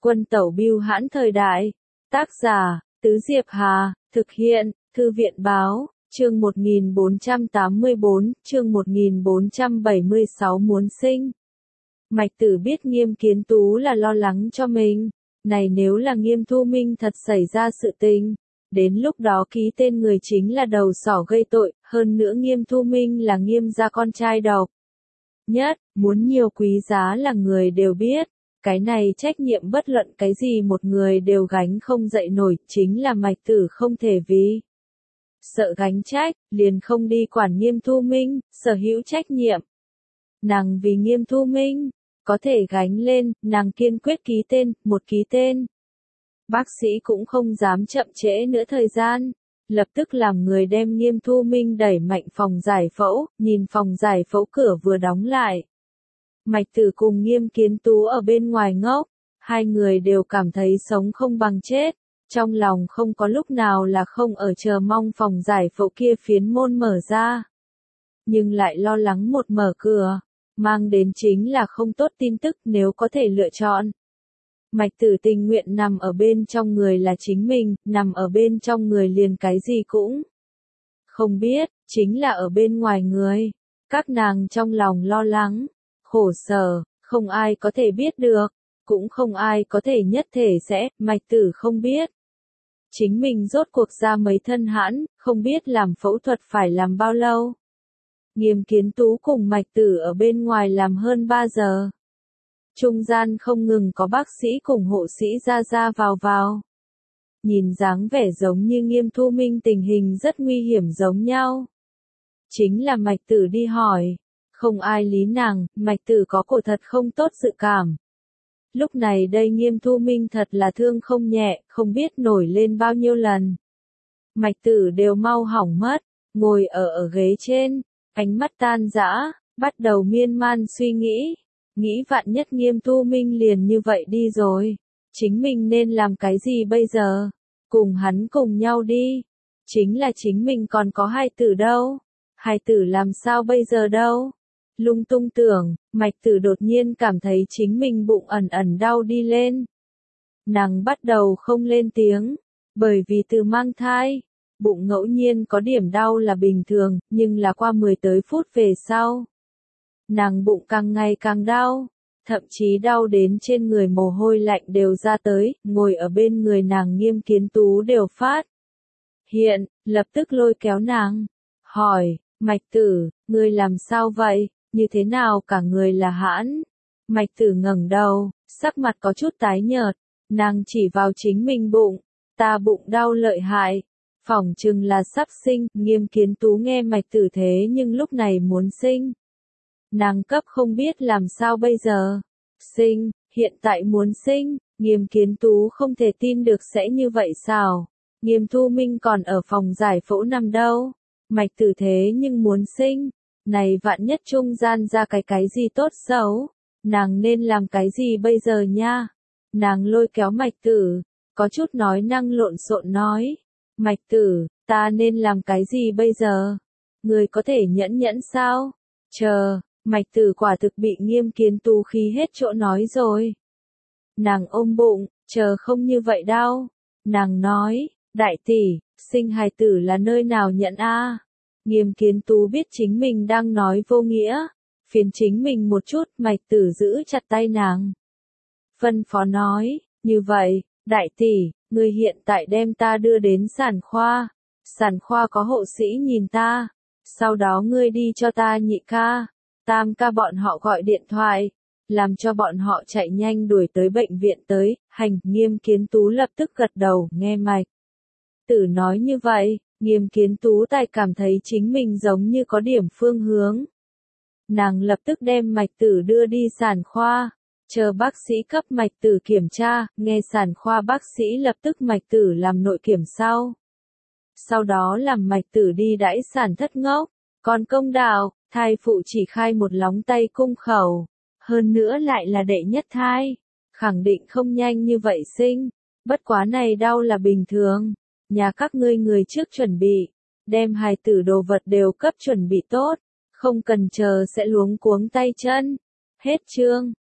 Quân tẩu bưu hãn thời đại. Tác giả, Tứ Diệp Hà, thực hiện, Thư viện báo, chương 1484, chương 1476 muốn sinh. Mạch Tử biết Nghiêm Kiến Tú là lo lắng cho mình. Này nếu là Nghiêm Thu Minh thật xảy ra sự tình, đến lúc đó ký tên người chính là đầu sỏ gây tội, hơn nữa Nghiêm Thu Minh là Nghiêm gia con trai độc nhất, muốn nhiều quý giá là người đều biết. Cái này trách nhiệm bất luận cái gì một người đều gánh không dậy nổi, chính là Mạch Tử không thể vì sợ gánh trách, liền không đi quản Nghiêm Thu Minh, sở hữu trách nhiệm. Nàng vì Nghiêm Thu Minh, có thể gánh lên, nàng kiên quyết ký tên, một ký tên. Bác sĩ cũng không dám chậm trễ nữa thời gian, lập tức làm người đem Nghiêm Thu Minh đẩy mạnh phòng giải phẫu, nhìn phòng giải phẫu cửa vừa đóng lại. Mạch Tử cùng Nghiêm Kiến Tú ở bên ngoài ngốc, hai người đều cảm thấy sống không bằng chết, trong lòng không có lúc nào là không ở chờ mong phòng giải phẫu kia phiến môn mở ra. Nhưng lại lo lắng một mở cửa, mang đến chính là không tốt tin tức nếu có thể lựa chọn. Mạch Tử tình nguyện nằm ở bên trong người là chính mình, nằm ở bên trong người liền cái gì cũng không biết, chính là ở bên ngoài người. Các nàng trong lòng lo lắng, khổ sở, không ai có thể biết được, cũng không ai có thể nhất thể sẽ, Mạch Tử không biết. Chính mình rốt cuộc ra mấy thân hãn, không biết làm phẫu thuật phải làm bao lâu. Nghiêm Kiến Tú cùng Mạch Tử ở bên ngoài làm hơn 3 giờ. Trung gian không ngừng có bác sĩ cùng hộ sĩ ra vào. Nhìn dáng vẻ giống như Nghiêm Thu Minh tình hình rất nguy hiểm giống nhau. Chính là Mạch Tử đi hỏi. Không ai lý nàng, Mạch Tử có cổ thật không tốt dự cảm. Lúc này đây Nghiêm Thu Minh thật là thương không nhẹ, không biết nổi lên bao nhiêu lần. Mạch Tử đều mau hỏng mất, ngồi ở ghế trên, ánh mắt tan rã, bắt đầu miên man suy nghĩ. Nghĩ vạn nhất Nghiêm Thu Minh liền như vậy đi rồi. Chính mình nên làm cái gì bây giờ? Cùng hắn cùng nhau đi. Chính là chính mình còn có hai tử đâu. Hai tử làm sao bây giờ đâu? Lung tung tưởng, Mạch Tử đột nhiên cảm thấy chính mình bụng ẩn ẩn đau đi lên. Nàng bắt đầu không lên tiếng, bởi vì từ mang thai, bụng ngẫu nhiên có điểm đau là bình thường, nhưng là qua 10 tới phút về sau. Nàng bụng càng ngày càng đau, thậm chí đau đến trên người mồ hôi lạnh đều ra tới, ngồi ở bên người nàng Nghiêm Kiến Tú đều phát hiện, lập tức lôi kéo nàng, hỏi, Mạch Tử, ngươi làm sao vậy, như thế nào cả người là hãn? Mạch Tử ngẩng đầu, sắc mặt có chút tái nhợt, nàng chỉ vào chính mình bụng, ta bụng đau lợi hại, phỏng chừng là sắp sinh, Nghiêm Kiến Tú nghe Mạch Tử thế nhưng lúc này muốn sinh. Nàng cấp không biết làm sao bây giờ. Sinh, hiện tại muốn sinh, Nghiêm Kiến Tú không thể tin được sẽ như vậy sao. Nghiêm Thu Minh còn ở phòng giải phẫu nằm đâu. Mạch Tử thế nhưng muốn sinh. Này vạn nhất trung gian ra cái gì tốt xấu. Nàng nên làm cái gì bây giờ nha. Nàng lôi kéo Mạch Tử, có chút nói năng lộn xộn nói. Mạch Tử, ta nên làm cái gì bây giờ? Người có thể nhẫn nhẫn sao? Chờ. Mạch Tử quả thực bị Nghiêm Kiến Tú khí hết chỗ nói rồi. Nàng ôm bụng, chờ không như vậy đâu. Nàng nói, đại tỷ, sinh hài tử là nơi nào nhận a? Nghiêm Kiến Tú biết chính mình đang nói vô nghĩa, phiền chính mình một chút, Mạch Tử giữ chặt tay nàng. Phân phó nói, như vậy, đại tỷ, ngươi hiện tại đem ta đưa đến sản khoa có hộ sĩ nhìn ta, sau đó ngươi đi cho ta nhị ca. Tam ca bọn họ gọi điện thoại, làm cho bọn họ chạy nhanh đuổi tới bệnh viện tới, Nghiêm Kiến Tú lập tức gật đầu, nghe Mạch Tử nói như vậy, Nghiêm Kiến Tú tài cảm thấy chính mình giống như có điểm phương hướng. Nàng lập tức đem Mạch Tử đưa đi sản khoa, chờ bác sĩ cấp Mạch Tử kiểm tra, nghe sản khoa bác sĩ lập tức Mạch Tử làm nội kiểm sau đó làm Mạch Tử đi đãi sản thất ngốc, còn công đạo. Thai phụ chỉ khai một lóng tay cung khẩu, hơn nữa lại là đệ nhất thai, khẳng định không nhanh như vậy sinh, bất quá này đau là bình thường, nhà các ngươi người trước chuẩn bị, đem hài tử đồ vật đều cấp chuẩn bị tốt, không cần chờ sẽ luống cuống tay chân. Hết chương.